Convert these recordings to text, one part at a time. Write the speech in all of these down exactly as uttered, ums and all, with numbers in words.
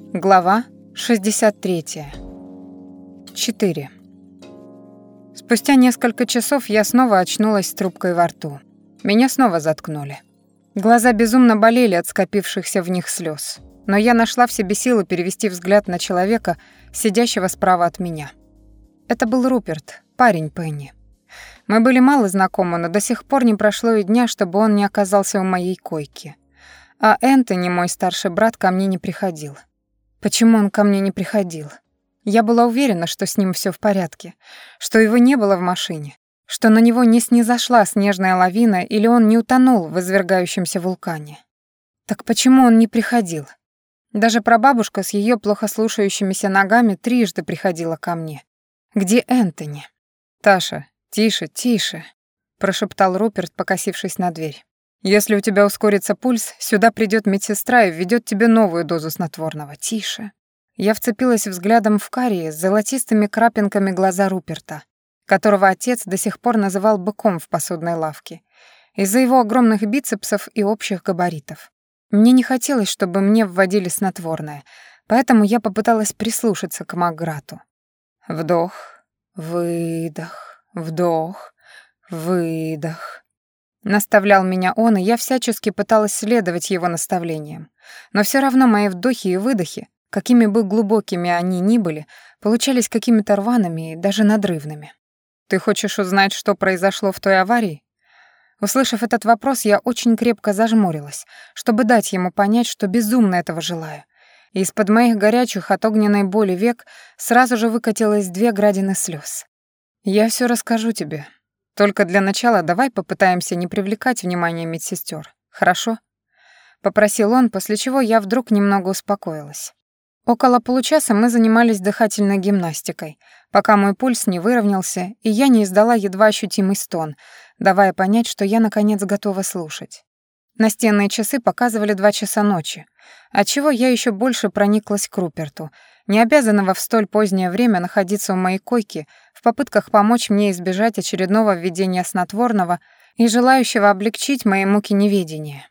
Глава шестьдесят три. четыре. Спустя несколько часов я снова очнулась с трубкой во рту. Меня снова заткнули. Глаза безумно болели от скопившихся в них слез, но я нашла в себе силы перевести взгляд на человека, сидящего справа от меня. Это был Руперт, парень Пенни. Мы были мало знакомы, но до сих пор не прошло и дня, чтобы он не оказался у моей койки. А Энтони, мой старший брат, ко мне не приходил. Почему он ко мне не приходил? Я была уверена, что с ним все в порядке, что его не было в машине, что на него не снизошла снежная лавина или он не утонул в извергающемся вулкане. Так почему он не приходил? Даже прабабушка с ее плохо слушающимися ногами трижды приходила ко мне. Где Энтони? «Таша, тише, тише», — прошептал Руперт, покосившись на дверь. «Если у тебя ускорится пульс, сюда придет медсестра и введет тебе новую дозу снотворного. Тише». Я вцепилась взглядом в карие с золотистыми крапинками глаза Руперта, которого отец до сих пор называл быком в посудной лавке, из-за его огромных бицепсов и общих габаритов. Мне не хотелось, чтобы мне вводили снотворное, поэтому я попыталась прислушаться к Макграту. Вдох, выдох, вдох, выдох. Наставлял меня он, и я всячески пыталась следовать его наставлениям. Но все равно мои вдохи и выдохи, какими бы глубокими они ни были, получались какими-то рваными и даже надрывными. «Ты хочешь узнать, что произошло в той аварии?» Услышав этот вопрос, я очень крепко зажмурилась, чтобы дать ему понять, что безумно этого желаю. И из-под моих горячих от огненной боли век сразу же выкатилось две градины слез. «Я все расскажу тебе. Только для начала давай попытаемся не привлекать внимание медсестер, хорошо?» Попросил он, после чего я вдруг немного успокоилась. Около получаса мы занимались дыхательной гимнастикой, пока мой пульс не выровнялся, и я не издала едва ощутимый стон, давая понять, что я, наконец, готова слушать. Настенные часы показывали два часа ночи, отчего я еще больше прониклась к Руперту, не обязанного в столь позднее время находиться у моей койки в попытках помочь мне избежать очередного введения снотворного и желающего облегчить мои муки неведения.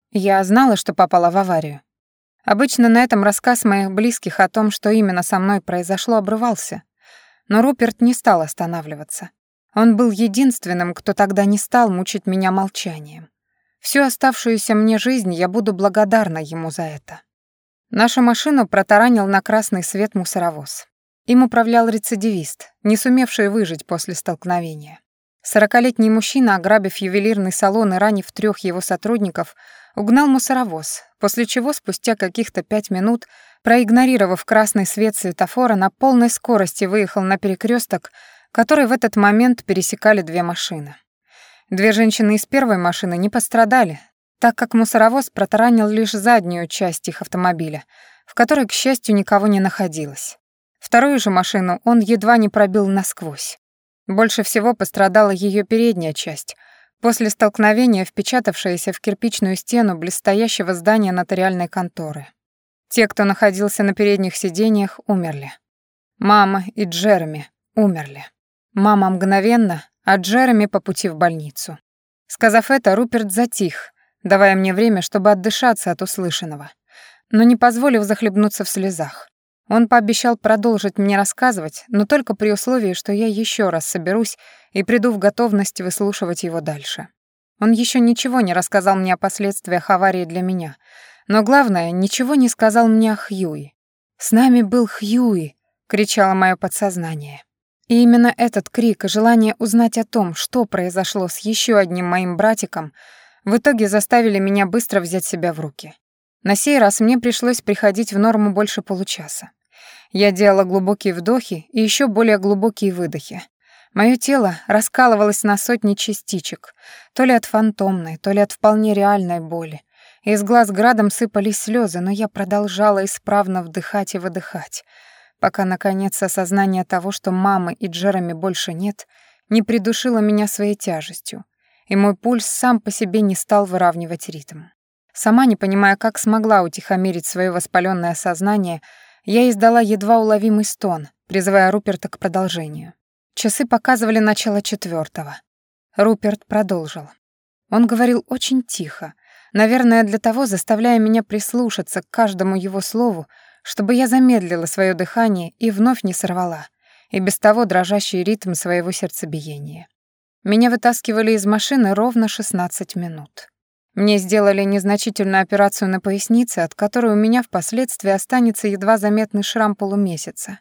Я знала, что попала в аварию. Обычно на этом рассказ моих близких о том, что именно со мной произошло, обрывался. Но Руперт не стал останавливаться. Он был единственным, кто тогда не стал мучить меня молчанием. Всю оставшуюся мне жизнь я буду благодарна ему за это. Нашу машину протаранил на красный свет мусоровоз. Им управлял рецидивист, не сумевший выжить после столкновения. Сорокалетний мужчина, ограбив ювелирный салон и ранив трех его сотрудников, угнал мусоровоз, после чего спустя каких-то пять минут, проигнорировав красный свет светофора, на полной скорости выехал на перекресток, который в этот момент пересекали две машины. Две женщины из первой машины не пострадали, так как мусоровоз протаранил лишь заднюю часть их автомобиля, в которой, к счастью, никого не находилось. Вторую же машину он едва не пробил насквозь. Больше всего пострадала ее передняя часть, после столкновения впечатавшаяся в кирпичную стену близстоящего здания нотариальной конторы. Те, кто находился на передних сиденьях, умерли. Мама и Джереми умерли. Мама мгновенно, а Джереми по пути в больницу. Сказав это, Руперт затих, давая мне время, чтобы отдышаться от услышанного, но не позволив захлебнуться в слезах. Он пообещал продолжить мне рассказывать, но только при условии, что я еще раз соберусь и приду в готовность выслушивать его дальше. Он еще ничего не рассказал мне о последствиях аварии для меня, но главное, ничего не сказал мне о Хьюи. «С нами был Хьюи!» — кричало мое подсознание. И именно этот крик и желание узнать о том, что произошло с еще одним моим братиком, в итоге заставили меня быстро взять себя в руки. На сей раз мне пришлось приходить в норму больше получаса. Я делала глубокие вдохи и еще более глубокие выдохи. Мое тело раскалывалось на сотни частичек, то ли от фантомной, то ли от вполне реальной боли. Из глаз градом сыпались слезы, но я продолжала исправно вдыхать и выдыхать, пока, наконец, осознание того, что мамы и Джереми больше нет, не придушило меня своей тяжестью, и мой пульс сам по себе не стал выравнивать ритм. Сама не понимая, как смогла утихомирить свое воспаленное сознание, я издала едва уловимый стон, призывая Руперта к продолжению. Часы показывали начало четвертого. Руперт продолжил. Он говорил очень тихо, наверное, для того заставляя меня прислушаться к каждому его слову, чтобы я замедлила свое дыхание и вновь не сорвала, и без того дрожащий ритм своего сердцебиения. Меня вытаскивали из машины ровно шестнадцать минут. Мне сделали незначительную операцию на пояснице, от которой у меня впоследствии останется едва заметный шрам полумесяца.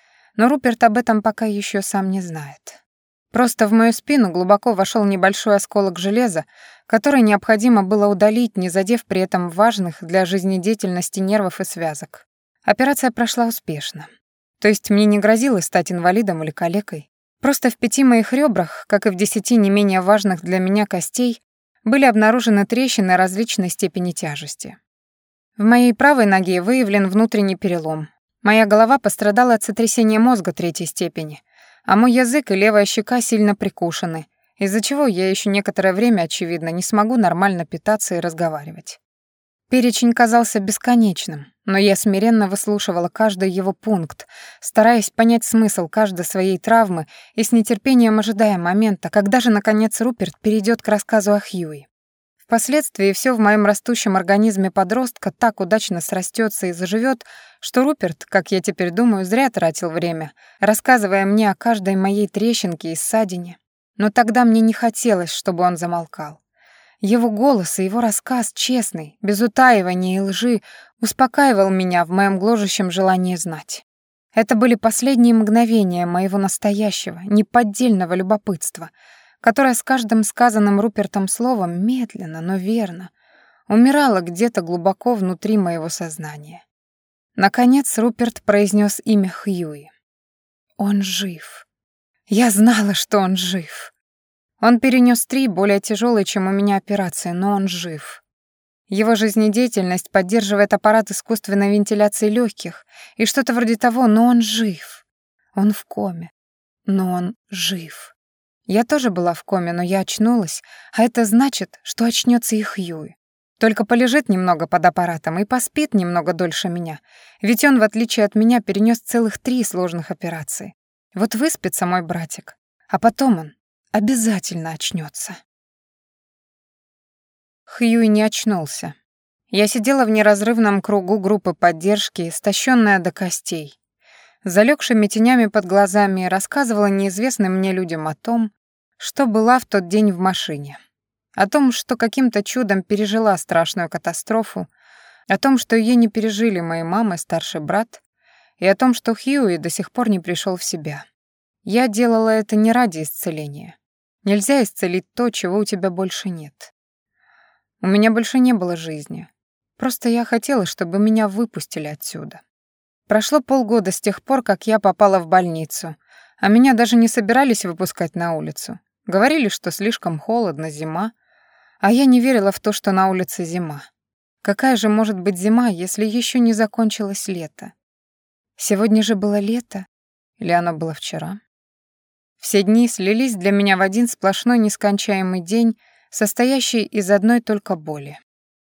Но Руперт об этом пока еще сам не знает. Просто в мою спину глубоко вошел небольшой осколок железа, который необходимо было удалить, не задев при этом важных для жизнедеятельности нервов и связок. Операция прошла успешно. То есть мне не грозило стать инвалидом или калекой. Просто в пяти моих ребрах, как и в десяти не менее важных для меня костей, были обнаружены трещины различной степени тяжести. В моей правой ноге выявлен внутренний перелом. Моя голова пострадала от сотрясения мозга третьей степени, а мой язык и левая щека сильно прикушены, из-за чего я еще некоторое время, очевидно, не смогу нормально питаться и разговаривать. Перечень казался бесконечным, но я смиренно выслушивала каждый его пункт, стараясь понять смысл каждой своей травмы и с нетерпением ожидая момента, когда же, наконец, Руперт перейдет к рассказу о Хьюи. Впоследствии все в моем растущем организме подростка так удачно срастется и заживет, что Руперт, как я теперь думаю, зря тратил время, рассказывая мне о каждой моей трещинке и ссадине. Но тогда мне не хотелось, чтобы он замолкал. Его голос и его рассказ, честный, без утаивания и лжи, успокаивал меня в моем гложущем желании знать. Это были последние мгновения моего настоящего, неподдельного любопытства, которое с каждым сказанным Рупертом словом медленно, но верно умирало где-то глубоко внутри моего сознания. Наконец Руперт произнес имя Хьюи. Он жив. Я знала, что он жив. Он перенес три более тяжелые, чем у меня, операции, но он жив. Его жизнедеятельность поддерживает аппарат искусственной вентиляции легких и что-то вроде того, но он жив. Он в коме, но он жив. Я тоже была в коме, но я очнулась, а это значит, что очнется и Хьюи. Только полежит немного под аппаратом и поспит немного дольше меня, ведь он, в отличие от меня, перенес целых три сложных операции. Вот выспится мой братик, а потом он обязательно очнется. Хьюи не очнулся. Я сидела в неразрывном кругу группы поддержки, истощенная до костей. Залегшими тенями под глазами рассказывала неизвестным мне людям о том, что была в тот день в машине. О том, что каким-то чудом пережила страшную катастрофу, о том, что ее не пережили мои мама и старший брат, и о том, что Хьюи до сих пор не пришел в себя. Я делала это не ради исцеления. Нельзя исцелить то, чего у тебя больше нет. У меня больше не было жизни. Просто я хотела, чтобы меня выпустили отсюда. Прошло полгода с тех пор, как я попала в больницу, а меня даже не собирались выпускать на улицу. Говорили, что слишком холодно, зима, а я не верила в то, что на улице зима. Какая же может быть зима, если еще не закончилось лето? Сегодня же было лето, или оно было вчера? Все дни слились для меня в один сплошной нескончаемый день, состоящий из одной только боли.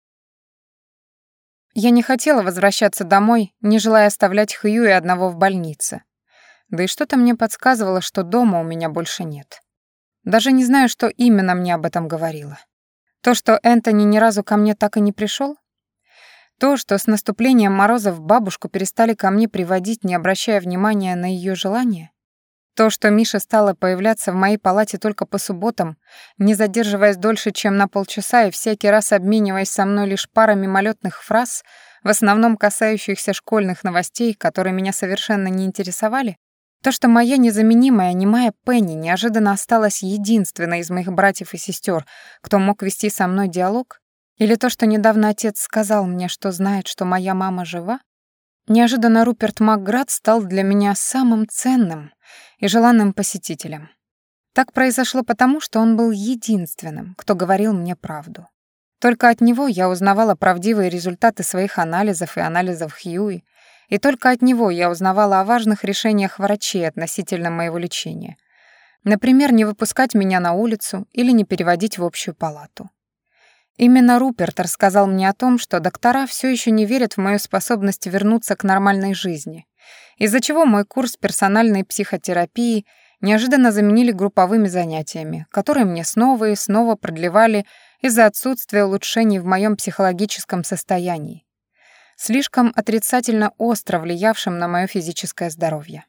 Я не хотела возвращаться домой, не желая оставлять Хьюи одного в больнице. Да и что-то мне подсказывало, что дома у меня больше нет. Даже не знаю, что именно мне об этом говорило. То, что Энтони ни разу ко мне так и не пришел? То, что с наступлением морозов бабушку перестали ко мне приводить, не обращая внимания на ее желания? То, что Миша стала появляться в моей палате только по субботам, не задерживаясь дольше, чем на полчаса, и всякий раз обмениваясь со мной лишь парой мимолетных фраз, в основном касающихся школьных новостей, которые меня совершенно не интересовали? То, что моя незаменимая немая Пенни неожиданно осталась единственной из моих братьев и сестер, кто мог вести со мной диалог? Или то, что недавно отец сказал мне, что знает, что моя мама жива? Неожиданно Руперт Макград стал для меня самым ценным и желанным посетителем. Так произошло потому, что он был единственным, кто говорил мне правду. Только от него я узнавала правдивые результаты своих анализов и анализов Хьюи, и только от него я узнавала о важных решениях врачей относительно моего лечения. Например, не выпускать меня на улицу или не переводить в общую палату. Именно Руперт рассказал мне о том, что доктора все еще не верят в мою способность вернуться к нормальной жизни, из-за чего мой курс персональной психотерапии неожиданно заменили групповыми занятиями, которые мне снова и снова продлевали из-за отсутствия улучшений в моем психологическом состоянии. слишком отрицательно остро влиявшим на моё физическое здоровье.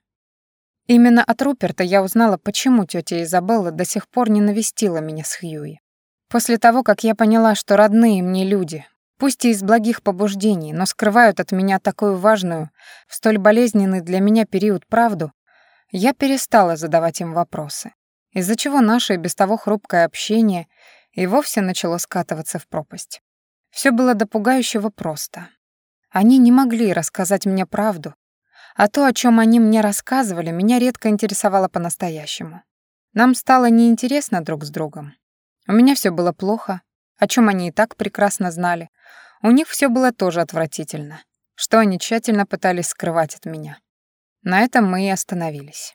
Именно от Руперта я узнала, почему тётя Изабелла до сих пор не навестила меня с Хьюи. После того, как я поняла, что родные мне люди, пусть и из благих побуждений, но скрывают от меня такую важную, в столь болезненный для меня период правду, я перестала задавать им вопросы, из-за чего наше и без того хрупкое общение и вовсе начало скатываться в пропасть. Всё было до пугающего просто. Они не могли рассказать мне правду, а то, о чём они мне рассказывали, меня редко интересовало по-настоящему. Нам стало неинтересно друг с другом. У меня всё было плохо, о чём они и так прекрасно знали. У них всё было тоже отвратительно, что они тщательно пытались скрывать от меня. На этом мы и остановились.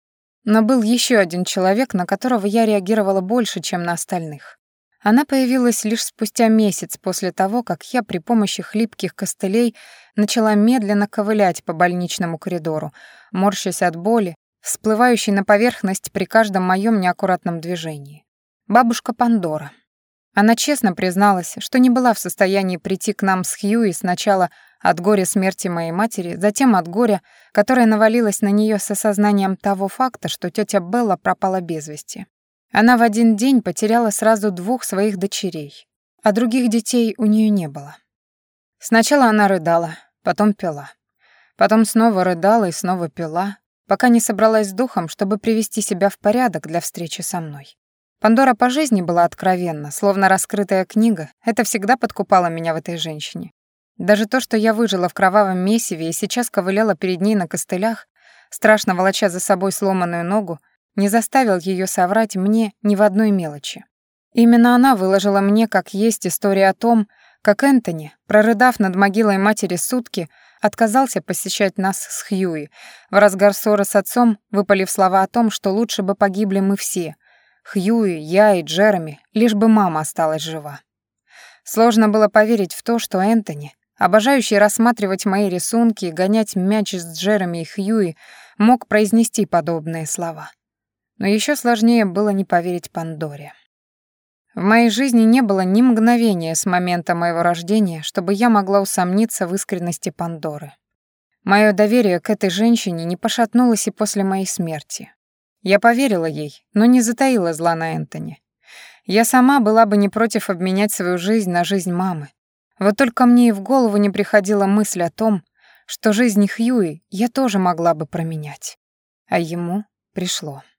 Но был ещё один человек, на которого я реагировала больше, чем на остальных. Она появилась лишь спустя месяц после того, как я при помощи хлипких костылей начала медленно ковылять по больничному коридору, морщась от боли, всплывающей на поверхность при каждом моем неаккуратном движении. Бабушка Пандора. Она честно призналась, что не была в состоянии прийти к нам с Хьюи сначала от горя смерти моей матери, затем от горя, которое навалилось на нее с осознанием того факта, что тетя Белла пропала без вести. Она в один день потеряла сразу двух своих дочерей, а других детей у нее не было. Сначала она рыдала, потом пила. Потом снова рыдала и снова пила, пока не собралась с духом, чтобы привести себя в порядок для встречи со мной. Пандора по жизни была откровенна, словно раскрытая книга, это всегда подкупало меня в этой женщине. Даже то, что я выжила в кровавом месиве и сейчас ковыляла перед ней на костылях, страшно волоча за собой сломанную ногу, не заставил ее соврать мне ни в одной мелочи. Именно она выложила мне, как есть, история о том, как Энтони, прорыдав над могилой матери сутки, отказался посещать нас с Хьюи, в разгар ссоры с отцом, выпалив слова о том, что лучше бы погибли мы все, Хьюи, я и Джереми, лишь бы мама осталась жива. Сложно было поверить в то, что Энтони, обожающий рассматривать мои рисунки и гонять мяч с Джереми и Хьюи, мог произнести подобные слова. Но еще сложнее было не поверить Пандоре. В моей жизни не было ни мгновения с момента моего рождения, чтобы я могла усомниться в искренности Пандоры. Мое доверие к этой женщине не пошатнулось и после моей смерти. Я поверила ей, но не затаила зла на Энтони. Я сама была бы не против обменять свою жизнь на жизнь мамы. Вот только мне и в голову не приходила мысль о том, что жизнь Хьюи я тоже могла бы променять. А ему пришло.